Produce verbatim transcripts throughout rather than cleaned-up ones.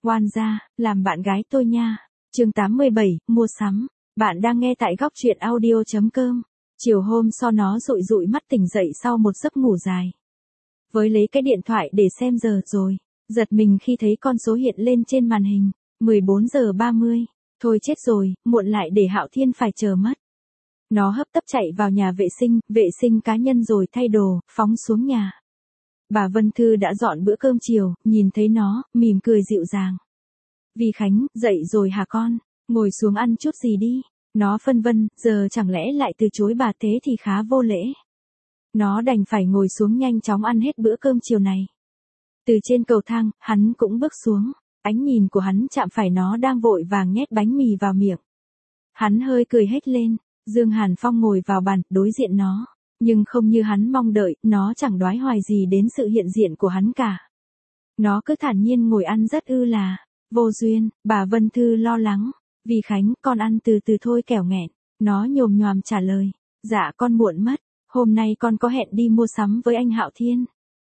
Oan gia, làm bạn gái tôi nha. Chương tám mươi bảy, mua sắm. Bạn đang nghe tại góc truyện audio chấm com. Chiều hôm sau nó dụi dụi mắt tỉnh dậy sau một giấc ngủ dài. Với lấy cái điện thoại để xem giờ rồi, giật mình khi thấy con số hiện lên trên màn hình, mười bốn giờ ba mươi. Thôi chết rồi, muộn lại để Hạo Thiên phải chờ mất. Nó hấp tấp chạy vào nhà vệ sinh, vệ sinh cá nhân rồi thay đồ, phóng xuống nhà. Bà Vân Thư đã dọn bữa cơm chiều, nhìn thấy nó, mỉm cười dịu dàng. Vi Khánh, dậy rồi hả con? Ngồi xuống ăn chút gì đi. Nó phân vân, giờ chẳng lẽ lại từ chối bà thế thì khá vô lễ. Nó đành phải ngồi xuống nhanh chóng ăn hết bữa cơm chiều này. Từ trên cầu thang, hắn cũng bước xuống. Ánh nhìn của hắn chạm phải nó đang vội vàng nhét bánh mì vào miệng. Hắn hơi cười hết lên. Dương Hàn Phong ngồi vào bàn, đối diện nó. Nhưng không như hắn mong đợi, nó chẳng đoái hoài gì đến sự hiện diện của hắn cả. Nó cứ thản nhiên ngồi ăn rất ư là. Vô duyên, bà Vân Thư lo lắng. Vi Khánh, con ăn từ từ thôi kẻo nghẹn. Nó nhồm nhoàm trả lời. Dạ con muộn mất, hôm nay con có hẹn đi mua sắm với anh Hạo Thiên.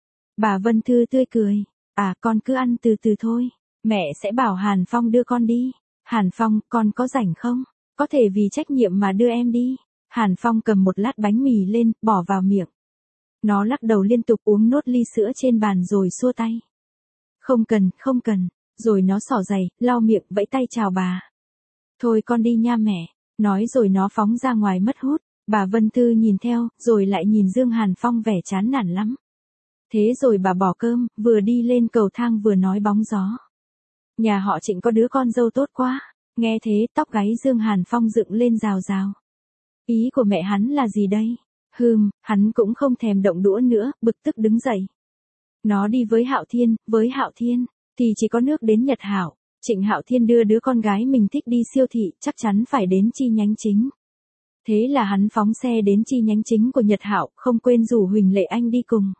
Bà Vân Thư tươi cười. À con cứ ăn từ từ thôi. Mẹ sẽ bảo Hàn Phong đưa con đi. Hàn Phong, con có rảnh không? Có thể vì trách nhiệm mà đưa em đi. Hàn Phong cầm một lát bánh mì lên, bỏ vào miệng. Nó lắc đầu liên tục uống nốt ly sữa trên bàn rồi xua tay. Không cần, không cần. Rồi nó xỏ giày, lau miệng, vẫy tay chào bà. Thôi con đi nha mẹ. Nói rồi nó phóng ra ngoài mất hút. Bà Vân Thư nhìn theo, rồi lại nhìn Dương Hàn Phong vẻ chán nản lắm. Thế rồi bà bỏ cơm, vừa đi lên cầu thang vừa nói bóng gió. Nhà họ Trịnh có đứa con dâu tốt quá. Nghe thế tóc gáy Dương Hàn Phong dựng lên rào rào. Ý của mẹ hắn là gì đây? Hừm, hắn cũng không thèm động đũa nữa, bực tức đứng dậy. Nó đi với Hạo Thiên, với Hạo Thiên, thì chỉ có nước đến Nhật Hảo. Trịnh Hạo Thiên đưa đứa con gái mình thích đi siêu thị, chắc chắn phải đến chi nhánh chính. Thế là hắn phóng xe đến chi nhánh chính của Nhật Hảo, không quên rủ Huỳnh Lệ Anh đi cùng.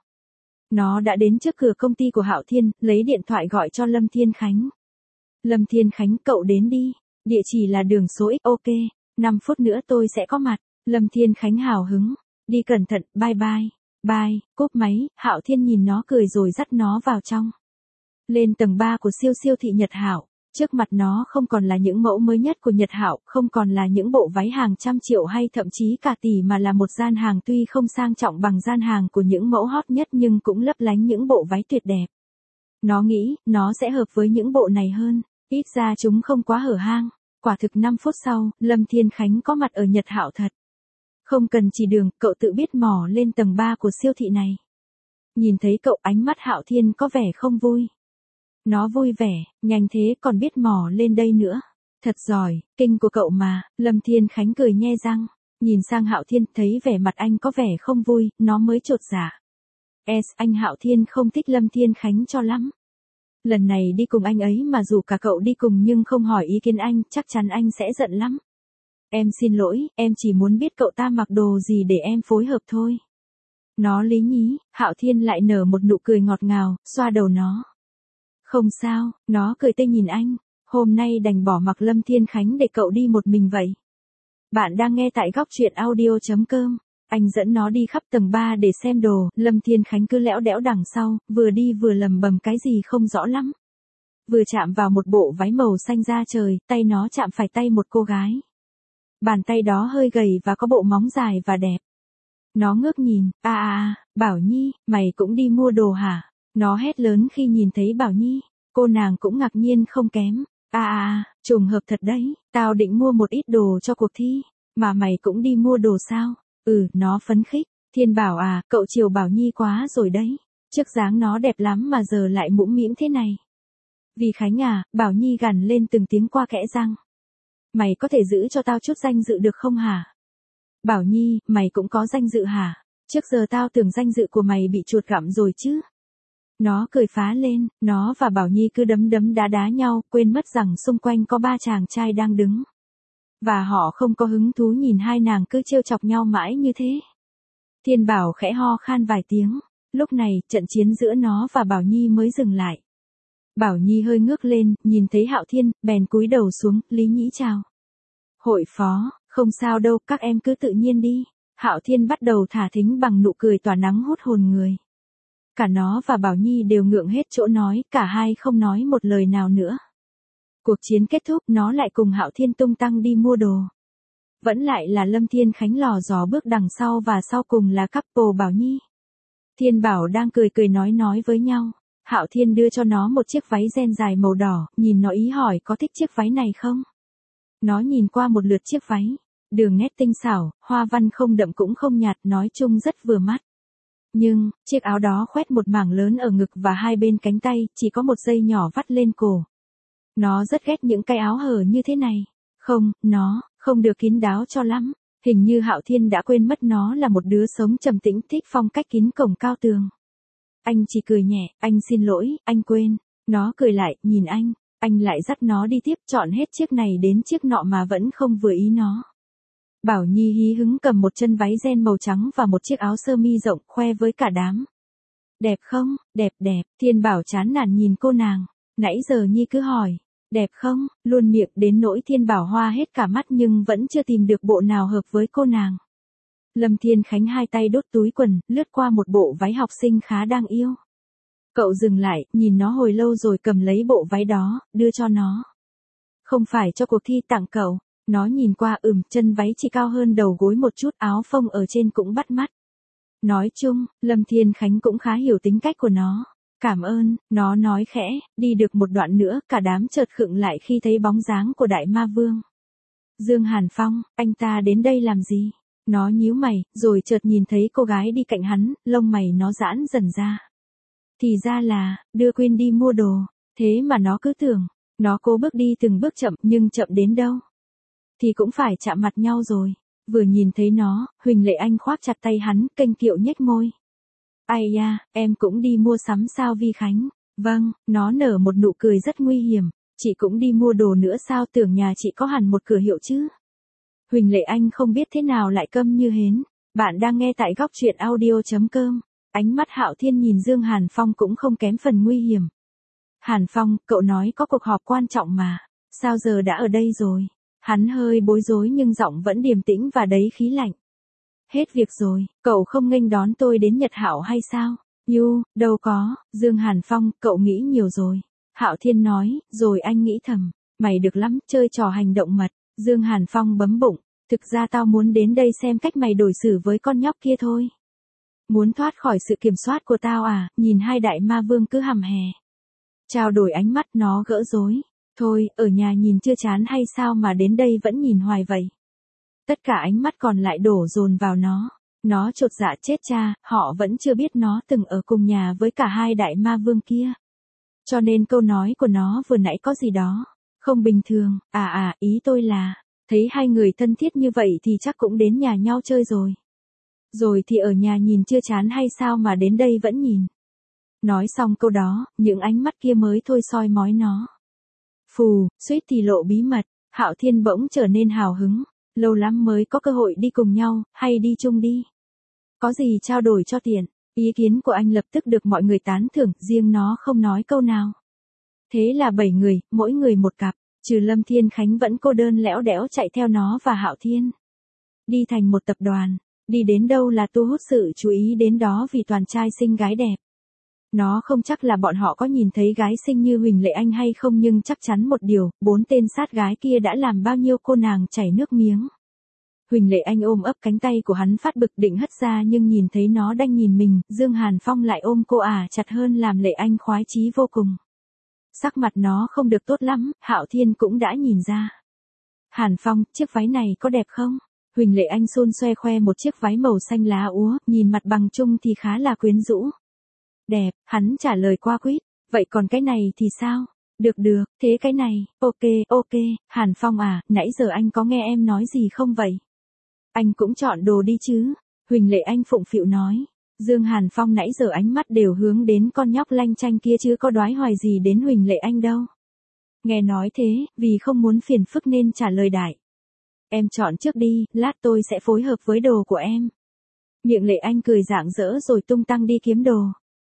Nó đã đến trước cửa công ty của Hạo Thiên, lấy điện thoại gọi cho Lâm Thiên Khánh. Lâm Thiên Khánh, cậu đến đi. Địa chỉ là đường số X, ok. năm phút nữa tôi sẽ có mặt. Lâm Thiên Khánh hào hứng. Đi cẩn thận, bye bye. Bye, cúp máy. Hạo Thiên nhìn nó cười rồi dắt nó vào trong. Lên tầng ba của siêu siêu thị Nhật Hảo. Trước mặt nó không còn là những mẫu mới nhất của Nhật Hảo, không còn là những bộ váy hàng trăm triệu hay thậm chí cả tỷ mà là một gian hàng tuy không sang trọng bằng gian hàng của những mẫu hot nhất nhưng cũng lấp lánh những bộ váy tuyệt đẹp. Nó nghĩ, nó sẽ hợp với những bộ này hơn. Ít ra chúng không quá hở hang. Quả thực năm phút sau, Lâm Thiên Khánh có mặt ở Nhật Hảo thật. Không cần chỉ đường, cậu tự biết mò lên tầng ba của siêu thị này. Nhìn thấy cậu, ánh mắt Hạo Thiên có vẻ không vui. Nó vui vẻ, nhanh thế còn biết mò lên đây nữa. Thật giỏi, kinh của cậu mà. Lâm Thiên Khánh cười nhe răng. Nhìn sang Hạo Thiên, thấy vẻ mặt anh có vẻ không vui, nó mới chột dạ. Es, anh Hạo Thiên không thích Lâm Thiên Khánh cho lắm. Lần này đi cùng anh ấy mà dù cả cậu đi cùng nhưng không hỏi ý kiến anh, chắc chắn anh sẽ giận lắm. Em xin lỗi, em chỉ muốn biết cậu ta mặc đồ gì để em phối hợp thôi. Nó lý nhí, Hạo Thiên lại nở một nụ cười ngọt ngào, xoa đầu nó. Không sao, nó cười tươi nhìn anh. Hôm nay đành bỏ mặc Lâm Thiên Khánh để cậu đi một mình vậy. Bạn đang nghe tại góc truyện audio chấm com. Anh dẫn nó đi khắp tầng ba để xem đồ, Lâm Thiên Khánh cứ lẽo đẽo đằng sau, vừa đi vừa lầm bầm cái gì không rõ lắm. Vừa chạm vào một bộ váy màu xanh da trời, tay nó chạm phải tay một cô gái. Bàn tay đó hơi gầy và có bộ móng dài và đẹp. Nó ngước nhìn, à à à, Bảo Nhi, mày cũng đi mua đồ hả? Nó hét lớn khi nhìn thấy Bảo Nhi. Cô nàng cũng ngạc nhiên không kém. À à à, trùng hợp thật đấy, tao định mua một ít đồ cho cuộc thi. Mà mày cũng đi mua đồ sao? Ừ, nó phấn khích. Thiên bảo à, cậu chiều Bảo Nhi quá rồi đấy. Trước dáng nó đẹp lắm mà giờ lại mũm mĩm thế này. Vi Khánh à, Bảo Nhi gằn lên từng tiếng qua kẽ răng. Mày có thể giữ cho tao chút danh dự được không hả? Bảo Nhi, mày cũng có danh dự hả? Trước giờ tao tưởng danh dự của mày bị chuột gặm rồi chứ. Nó cười phá lên, nó và Bảo Nhi cứ đấm đấm đá đá nhau, quên mất rằng xung quanh có ba chàng trai đang đứng. Và họ không có hứng thú nhìn hai nàng cứ trêu chọc nhau mãi như thế. Thiên Bảo khẽ ho khan vài tiếng. Lúc này, trận chiến giữa nó và Bảo Nhi mới dừng lại. Bảo Nhi hơi ngước lên, nhìn thấy Hạo Thiên, bèn cúi đầu xuống, lý nhĩ chào. Hội phó, không sao đâu, các em cứ tự nhiên đi. Hạo Thiên bắt đầu thả thính bằng nụ cười tỏa nắng hút hồn người. Cả nó và Bảo Nhi đều ngượng hết chỗ nói, cả hai không nói một lời nào nữa. Cuộc chiến kết thúc, nó lại cùng Hạo Thiên tung tăng đi mua đồ. Vẫn lại là Lâm Thiên Khánh lò dò bước đằng sau và sau cùng là couple Bảo Nhi. Thiên Bảo đang cười cười nói nói với nhau. Hạo Thiên đưa cho nó một chiếc váy ren dài màu đỏ, nhìn nó ý hỏi có thích chiếc váy này không? Nó nhìn qua một lượt chiếc váy. Đường nét tinh xảo, hoa văn không đậm cũng không nhạt, nói chung rất vừa mắt. Nhưng, chiếc áo đó khoét một mảng lớn ở ngực và hai bên cánh tay, chỉ có một dây nhỏ vắt lên cổ. Nó rất ghét những cái áo hở như thế này. Không, nó, không được kín đáo cho lắm. Hình như Hạo Thiên đã quên mất nó là một đứa sống trầm tĩnh thích phong cách kín cổng cao tường. Anh chỉ cười nhẹ, anh xin lỗi, anh quên. Nó cười lại, nhìn anh, anh lại dắt nó đi tiếp chọn hết chiếc này đến chiếc nọ mà vẫn không vừa ý nó. Bảo Nhi hí hứng cầm một chân váy ren màu trắng và một chiếc áo sơ mi rộng khoe với cả đám. Đẹp không, đẹp đẹp, Thiên Bảo chán nản nhìn cô nàng, nãy giờ Nhi cứ hỏi, đẹp không, luôn miệng đến nỗi Thiên Bảo hoa hết cả mắt nhưng vẫn chưa tìm được bộ nào hợp với cô nàng. Lâm Thiên Khánh hai tay đốt túi quần, lướt qua một bộ váy học sinh khá đáng yêu. Cậu dừng lại, nhìn nó hồi lâu rồi cầm lấy bộ váy đó, đưa cho nó. Không phải cho cuộc thi tặng cậu. Nó nhìn qua ừm, chân váy chỉ cao hơn đầu gối một chút, áo phông ở trên cũng bắt mắt. Nói chung, Lâm Thiên Khánh cũng khá hiểu tính cách của nó. Cảm ơn, nó nói khẽ, đi được một đoạn nữa, cả đám chợt khựng lại khi thấy bóng dáng của Đại Ma Vương. Dương Hàn Phong, anh ta đến đây làm gì? Nó nhíu mày, rồi chợt nhìn thấy cô gái đi cạnh hắn, lông mày nó giãn dần ra. Thì ra là, đưa Quyên đi mua đồ, thế mà nó cứ tưởng, nó cố bước đi từng bước chậm nhưng chậm đến đâu. Thì cũng phải chạm mặt nhau rồi. Vừa nhìn thấy nó, Huỳnh Lệ Anh khoác chặt tay hắn, kênh kiệu nhếch môi. Ai da, em cũng đi mua sắm sao Vi Khánh? Vâng, nó nở một nụ cười rất nguy hiểm. Chị cũng đi mua đồ nữa sao, tưởng nhà chị có hẳn một cửa hiệu chứ? Huỳnh Lệ Anh không biết thế nào lại câm như hến. Bạn đang nghe tại góc truyện audio.com. Ánh mắt Hạo Thiên nhìn Dương Hàn Phong cũng không kém phần nguy hiểm. Hàn Phong, cậu nói có cuộc họp quan trọng mà. Sao giờ đã ở đây rồi? Hắn hơi bối rối nhưng giọng vẫn điềm tĩnh và đầy khí lạnh. Hết việc rồi, cậu không nghênh đón tôi đến Nhật Hạo hay sao? Yu, đâu có, Dương Hàn Phong, cậu nghĩ nhiều rồi. Hạo Thiên nói, rồi anh nghĩ thầm, mày được lắm, chơi trò hành động mật. Dương Hàn Phong bấm bụng, thực ra tao muốn đến đây xem cách mày đối xử với con nhóc kia thôi. Muốn thoát khỏi sự kiểm soát của tao à, nhìn hai đại ma vương cứ hầm hè. Trao đổi ánh mắt nó gỡ rối. Thôi, ở nhà nhìn chưa chán hay sao mà đến đây vẫn nhìn hoài vậy? Tất cả ánh mắt còn lại đổ dồn vào nó. Nó chột dạ chết cha, họ vẫn chưa biết nó từng ở cùng nhà với cả hai đại ma vương kia. Cho nên câu nói của nó vừa nãy có gì đó không bình thường. À à, ý tôi là, thấy hai người thân thiết như vậy thì chắc cũng đến nhà nhau chơi rồi. Rồi thì ở nhà nhìn chưa chán hay sao mà đến đây vẫn nhìn. Nói xong câu đó, những ánh mắt kia mới thôi soi mói nó. Phù, suýt thì lộ bí mật, Hạo Thiên bỗng trở nên hào hứng. Lâu lắm mới có cơ hội đi cùng nhau, hay đi chung đi. Có gì trao đổi cho tiện. Ý kiến của anh lập tức được mọi người tán thưởng, riêng nó không nói câu nào. Thế là bảy người, mỗi người một cặp, trừ Lâm Thiên Khánh vẫn cô đơn lẽo đẽo chạy theo nó và Hạo Thiên. Đi thành một tập đoàn, đi đến đâu là thu hút sự chú ý đến đó vì toàn trai xinh gái đẹp. Nó không chắc là bọn họ có nhìn thấy gái xinh như Huỳnh Lệ Anh hay không nhưng chắc chắn một điều, bốn tên sát gái kia đã làm bao nhiêu cô nàng chảy nước miếng. Huỳnh Lệ Anh ôm ấp cánh tay của hắn phát bực định hất ra nhưng nhìn thấy nó đang nhìn mình, Dương Hàn Phong lại ôm cô ả chặt hơn làm Lệ Anh khoái chí vô cùng. Sắc mặt nó không được tốt lắm, Hạo Thiên cũng đã nhìn ra. Hàn Phong, chiếc váy này có đẹp không? Huỳnh Lệ Anh xôn xoe khoe một chiếc váy màu xanh lá úa, nhìn mặt bằng chung thì khá là quyến rũ. Đẹp, hắn trả lời qua quýt, vậy còn cái này thì sao? Được được, thế cái này, ok, ok, Hàn Phong à, nãy giờ anh có nghe em nói gì không vậy? Anh cũng chọn đồ đi chứ, Huỳnh Lệ Anh phụng phịu nói. Dương Hàn Phong nãy giờ ánh mắt đều hướng đến con nhóc lanh chanh kia chứ có đoái hoài gì đến Huỳnh Lệ Anh đâu. Nghe nói thế, vì không muốn phiền phức nên trả lời đại. Em chọn trước đi, lát tôi sẽ phối hợp với đồ của em. Miệng Lệ Anh cười rạng rỡ rồi tung tăng đi kiếm đồ.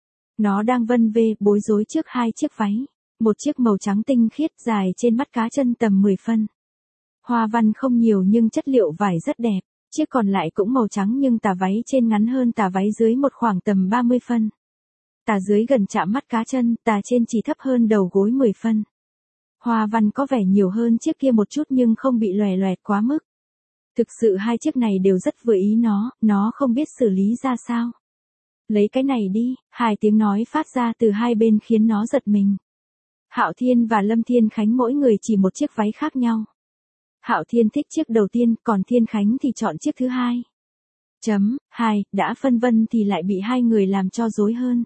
Nó đang vân vê bối rối trước hai chiếc váy, một chiếc màu trắng tinh khiết dài trên mắt cá chân tầm mười phân. Hoa văn không nhiều nhưng chất liệu vải rất đẹp, chiếc còn lại cũng màu trắng nhưng tà váy trên ngắn hơn tà váy dưới một khoảng tầm ba mươi phân. Tà dưới gần chạm mắt cá chân, tà trên chỉ thấp hơn đầu gối mười phân. Hoa văn có vẻ nhiều hơn chiếc kia một chút nhưng không bị lòe loẹt quá mức. Thực sự hai chiếc này đều rất vừa ý nó, nó không biết xử lý ra sao. Lấy cái này đi, hai tiếng nói phát ra từ hai bên khiến nó giật mình. Hạo Thiên và Lâm Thiên Khánh mỗi người chỉ một chiếc váy khác nhau. Hạo Thiên thích chiếc đầu tiên, còn Thiên Khánh thì chọn chiếc thứ hai. Chấm, hai, đã phân vân thì lại bị hai người làm cho rối hơn.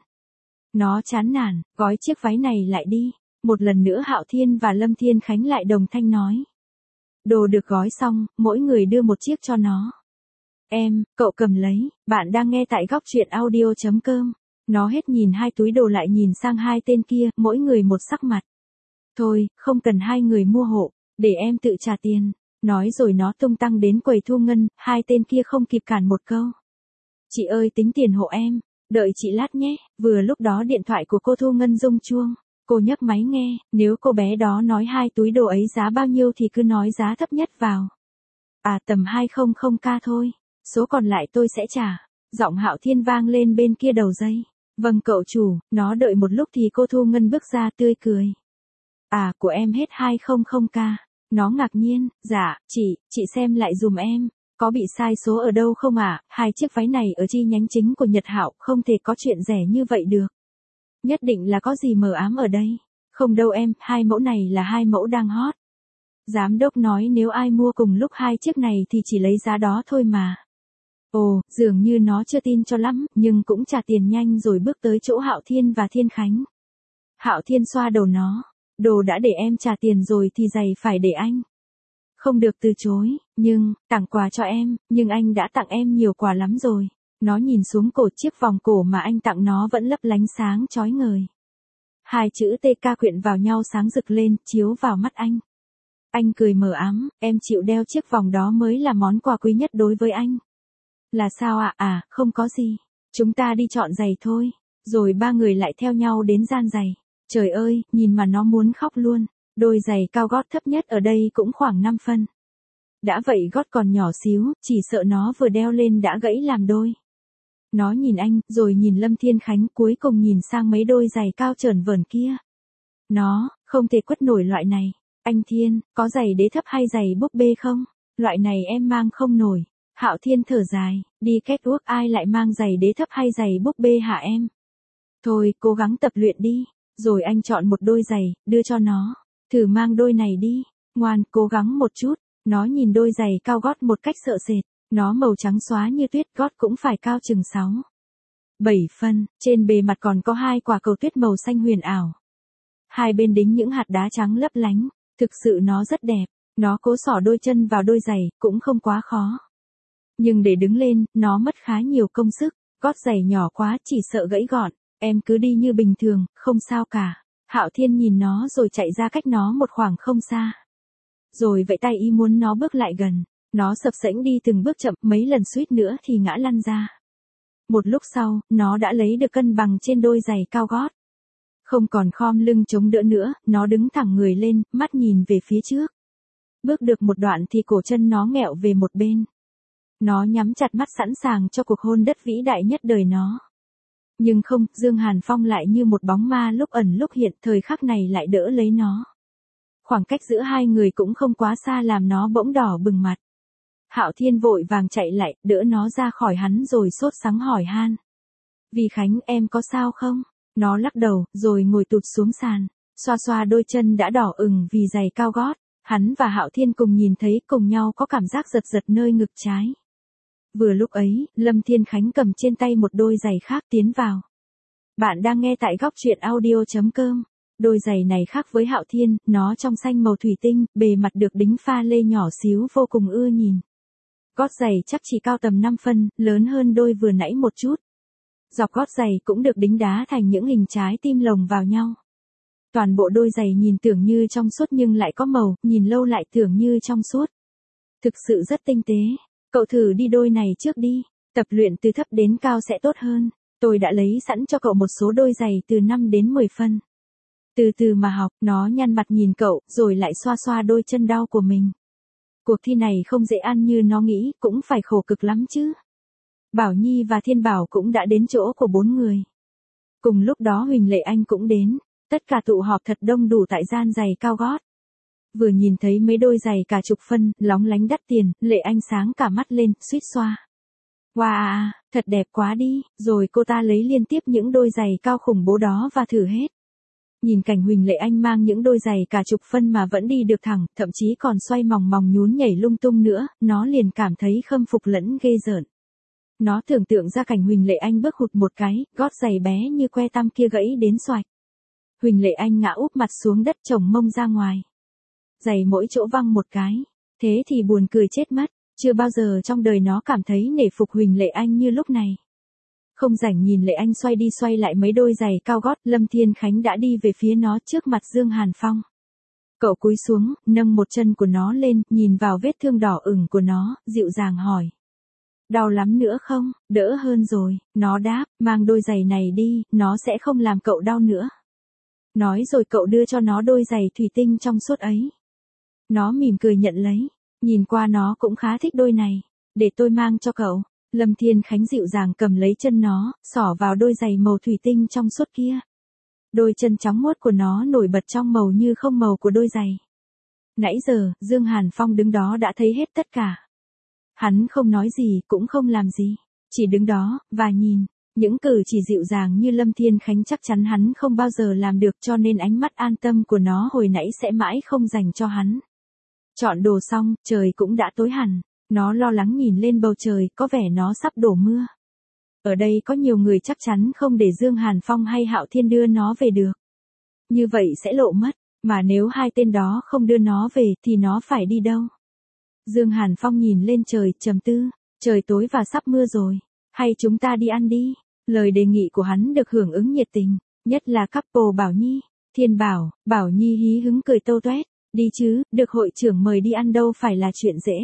Nó chán nản, gói chiếc váy này lại đi. Một lần nữa Hạo Thiên và Lâm Thiên Khánh lại đồng thanh nói. Đồ được gói xong, mỗi người đưa một chiếc cho nó. Em, cậu cầm lấy, bạn đang nghe tại góc truyện audio.com. Nó hết nhìn hai túi đồ lại nhìn sang hai tên kia, mỗi người một sắc mặt. Thôi, không cần hai người mua hộ, để em tự trả tiền. Nói rồi nó tung tăng đến quầy thu ngân, hai tên kia không kịp cản một câu. Chị ơi tính tiền hộ em, đợi chị lát nhé. Vừa lúc đó điện thoại của cô thu ngân rung chuông. Cô nhấc máy nghe, nếu cô bé đó nói hai túi đồ ấy giá bao nhiêu thì cứ nói giá thấp nhất vào. À tầm hai trăm k thôi, số còn lại tôi sẽ trả. Giọng Hạo Thiên vang lên bên kia đầu dây. Vâng cậu chủ, nó đợi một lúc thì cô thu ngân bước ra tươi cười. À của em hết hai trăm k. Nó ngạc nhiên, dạ, chị, chị xem lại dùm em. Có bị sai số ở đâu không ạ? À? Hai chiếc váy này ở chi nhánh chính của Nhật Hạo, không thể có chuyện rẻ như vậy được. Nhất định là có gì mờ ám ở đây. Không đâu em, hai mẫu này là hai mẫu đang hot. Giám đốc nói nếu ai mua cùng lúc hai chiếc này thì chỉ lấy giá đó thôi mà. Ồ, dường như nó chưa tin cho lắm, nhưng cũng trả tiền nhanh rồi bước tới chỗ Hạo Thiên và Thiên Khánh. Hạo Thiên xoa đầu nó. Đồ đã để em trả tiền rồi thì giày phải để anh. Không được từ chối, nhưng, tặng quà cho em, nhưng anh đã tặng em nhiều quà lắm rồi. Nó nhìn xuống cổ, chiếc vòng cổ mà anh tặng nó vẫn lấp lánh sáng chói ngời. Hai chữ tê ca quyện vào nhau sáng rực lên, chiếu vào mắt anh. Anh cười mờ ám, em chịu đeo chiếc vòng đó mới là món quà quý nhất đối với anh. Là sao ạ? À? à, không có gì. Chúng ta đi chọn giày thôi. Rồi ba người lại theo nhau đến gian giày. Trời ơi, nhìn mà nó muốn khóc luôn. Đôi giày cao gót thấp nhất ở đây cũng khoảng năm phân. Đã vậy gót còn nhỏ xíu, chỉ sợ nó vừa đeo lên đã gãy làm đôi. Nó nhìn anh, rồi nhìn Lâm Thiên Khánh, cuối cùng nhìn sang mấy đôi giày cao trởn vởn kia. Nó, không thể quất nổi loại này. Anh Thiên, có giày đế thấp hay giày búp bê không? Loại này em mang không nổi. Hạo Thiên thở dài, đi catwalk ai lại mang giày đế thấp hay giày búp bê hả em? Thôi, cố gắng tập luyện đi. Rồi anh chọn một đôi giày, đưa cho nó. Thử mang đôi này đi. Ngoan, cố gắng một chút. Nó nhìn đôi giày cao gót một cách sợ sệt. Nó màu trắng xóa như tuyết, gót cũng phải cao chừng sáu, bảy phân, trên bề mặt còn có hai quả cầu tuyết màu xanh huyền ảo. Hai bên đính những hạt đá trắng lấp lánh, thực sự nó rất đẹp. Nó cố xỏ đôi chân vào đôi giày, cũng không quá khó. Nhưng để đứng lên, nó mất khá nhiều công sức, gót giày nhỏ quá chỉ sợ gãy gọn. Em cứ đi như bình thường, không sao cả. Hạo Thiên nhìn nó rồi chạy ra cách nó một khoảng không xa. Rồi vẫy tay ý muốn nó bước lại gần. Nó sập sễnh đi từng bước chậm, mấy lần suýt nữa thì ngã lăn ra. Một lúc sau, nó đã lấy được cân bằng trên đôi giày cao gót. Không còn khom lưng chống đỡ nữa, nó đứng thẳng người lên, mắt nhìn về phía trước. Bước được một đoạn thì cổ chân nó nghẹo về một bên. Nó nhắm chặt mắt sẵn sàng cho cuộc hôn đất vĩ đại nhất đời nó. Nhưng không, Dương Hàn Phong lại như một bóng ma lúc ẩn lúc hiện, thời khắc này lại đỡ lấy nó. Khoảng cách giữa hai người cũng không quá xa làm nó bỗng đỏ bừng mặt. Hạo Thiên vội vàng chạy lại, đỡ nó ra khỏi hắn rồi sốt sắng hỏi han. Vì Khánh em có sao không? Nó lắc đầu, rồi ngồi tụt xuống sàn, xoa xoa đôi chân đã đỏ ửng vì giày cao gót. Hắn và Hạo Thiên cùng nhìn thấy cùng nhau có cảm giác giật giật nơi ngực trái. Vừa lúc ấy, Lâm Thiên Khánh cầm trên tay một đôi giày khác tiến vào. Bạn đang nghe tại góc truyện audio.com. Đôi giày này khác với Hạo Thiên, nó trong xanh màu thủy tinh, bề mặt được đính pha lê nhỏ xíu vô cùng ưa nhìn. Gót giày chắc chỉ cao tầm năm phân, lớn hơn đôi vừa nãy một chút. Dọc gót giày cũng được đính đá thành những hình trái tim lồng vào nhau. Toàn bộ đôi giày nhìn tưởng như trong suốt nhưng lại có màu, nhìn lâu lại tưởng như trong suốt. Thực sự rất tinh tế. Cậu thử đi đôi này trước đi, tập luyện từ thấp đến cao sẽ tốt hơn. Tôi đã lấy sẵn cho cậu một số đôi giày từ năm đến mười phân. Từ từ mà học, nó nhăn mặt nhìn cậu, rồi lại xoa xoa đôi chân đau của mình. Cuộc thi này không dễ ăn như nó nghĩ, cũng phải khổ cực lắm chứ. Bảo Nhi và Thiên Bảo cũng đã đến chỗ của bốn người. Cùng lúc đó Huỳnh Lệ Anh cũng đến, tất cả tụ họp thật đông đủ tại gian giày cao gót. Vừa nhìn thấy mấy đôi giày cả chục phân, lóng lánh đắt tiền, Lệ Anh sáng cả mắt lên, suýt xoa. Wow, thật đẹp quá đi, rồi cô ta lấy liên tiếp những đôi giày cao khủng bố đó và thử hết. Nhìn cảnh Huỳnh Lệ Anh mang những đôi giày cả chục phân mà vẫn đi được thẳng, thậm chí còn xoay mòng mòng nhún nhảy lung tung nữa, nó liền cảm thấy khâm phục lẫn ghê rợn. Nó tưởng tượng ra cảnh Huỳnh Lệ Anh bước hụt một cái, gót giày bé như que tăm kia gãy đến xoạch. Huỳnh Lệ Anh ngã úp mặt xuống đất chồng mông ra ngoài. Giày mỗi chỗ văng một cái. Thế thì buồn cười chết mất, chưa bao giờ trong đời nó cảm thấy nể phục Huỳnh Lệ Anh như lúc này. Không rảnh nhìn Lệ Anh xoay đi xoay lại mấy đôi giày cao gót, Lâm Thiên Khánh đã đi về phía nó trước mặt Dương Hàn Phong. Cậu cúi xuống, nâng một chân của nó lên, nhìn vào vết thương đỏ ửng của nó, dịu dàng hỏi. Đau lắm nữa không? Đỡ hơn rồi, nó đáp, mang đôi giày này đi, nó sẽ không làm cậu đau nữa. Nói rồi cậu đưa cho nó đôi giày thủy tinh trong suốt ấy. Nó mỉm cười nhận lấy, nhìn qua nó cũng khá thích đôi này, để tôi mang cho cậu. Lâm Thiên Khánh dịu dàng cầm lấy chân nó, xỏ vào đôi giày màu thủy tinh trong suốt kia. Đôi chân trắng muốt của nó nổi bật trong màu như không màu của đôi giày. Nãy giờ, Dương Hàn Phong đứng đó đã thấy hết tất cả. Hắn không nói gì, cũng không làm gì, chỉ đứng đó, và nhìn. Những cử chỉ dịu dàng như Lâm Thiên Khánh chắc chắn hắn không bao giờ làm được, cho nên ánh mắt an tâm của nó hồi nãy sẽ mãi không dành cho hắn. Chọn đồ xong, trời cũng đã tối hẳn. Nó lo lắng nhìn lên bầu trời, có vẻ nó sắp đổ mưa. Ở đây có nhiều người chắc chắn không để Dương Hàn Phong hay Hạo Thiên đưa nó về được. Như vậy sẽ lộ mất, mà nếu hai tên đó không đưa nó về thì nó phải đi đâu? Dương Hàn Phong nhìn lên trời, trầm tư, trời tối và sắp mưa rồi, hay chúng ta đi ăn đi? Lời đề nghị của hắn được hưởng ứng nhiệt tình, nhất là couple Bảo Nhi, Thiên Bảo, Bảo Nhi hí hứng cười tâu toét, đi chứ, được hội trưởng mời đi ăn đâu phải là chuyện dễ.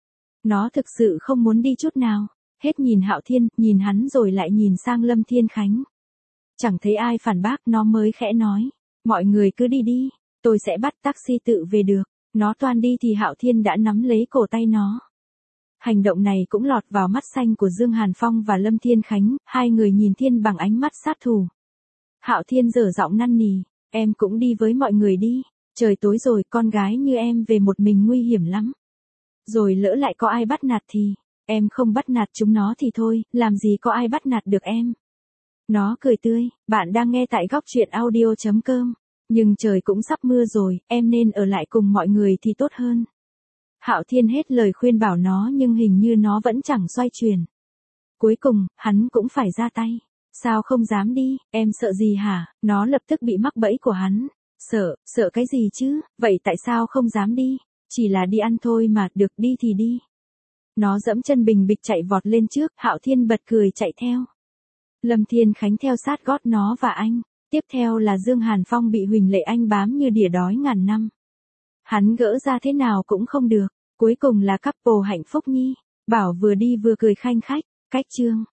Nó thực sự không muốn đi chút nào, hết nhìn Hạo Thiên, nhìn hắn rồi lại nhìn sang Lâm Thiên Khánh. Chẳng thấy ai phản bác, nó mới khẽ nói, mọi người cứ đi đi, tôi sẽ bắt taxi tự về được. Nó toan đi thì Hạo Thiên đã nắm lấy cổ tay nó. Hành động này cũng lọt vào mắt xanh của Dương Hàn Phong và Lâm Thiên Khánh, hai người nhìn Thiên bằng ánh mắt sát thủ. Hạo Thiên dở giọng năn nỉ, em cũng đi với mọi người đi, trời tối rồi, con gái như em về một mình nguy hiểm lắm. Rồi lỡ lại có ai bắt nạt thì, em không bắt nạt chúng nó thì thôi, làm gì có ai bắt nạt được em. Nó cười tươi, bạn đang nghe tại góc truyện audio chấm com. Nhưng trời cũng sắp mưa rồi, em nên ở lại cùng mọi người thì tốt hơn. Hạo Thiên hết lời khuyên bảo nó nhưng hình như nó vẫn chẳng xoay chuyển. Cuối cùng, hắn cũng phải ra tay. Sao không dám đi, em sợ gì hả? Nó lập tức bị mắc bẫy của hắn. Sợ, sợ cái gì chứ, vậy tại sao không dám đi? Chỉ là đi ăn thôi mà, được đi thì đi. Nó dẫm chân bình bịch chạy vọt lên trước, Hạo Thiên bật cười chạy theo. Lâm Thiên Khánh theo sát gót nó và anh. Tiếp theo là Dương Hàn Phong bị Huỳnh Lệ Anh bám như đỉa đói ngàn năm. Hắn gỡ ra thế nào cũng không được. Cuối cùng là couple Hạnh Phúc Nhi. Bảo vừa đi vừa cười khanh khách. Cách chương.